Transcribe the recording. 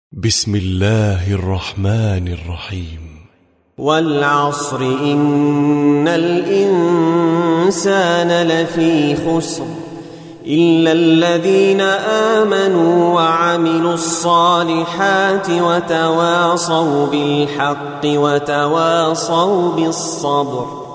بسم الله الرحمن الرحيم. والعصر إن الإنسان لفي خسر إلا الذين آمنوا وعملوا الصالحات وتواصوا بالحق وتواصوا بالصبر.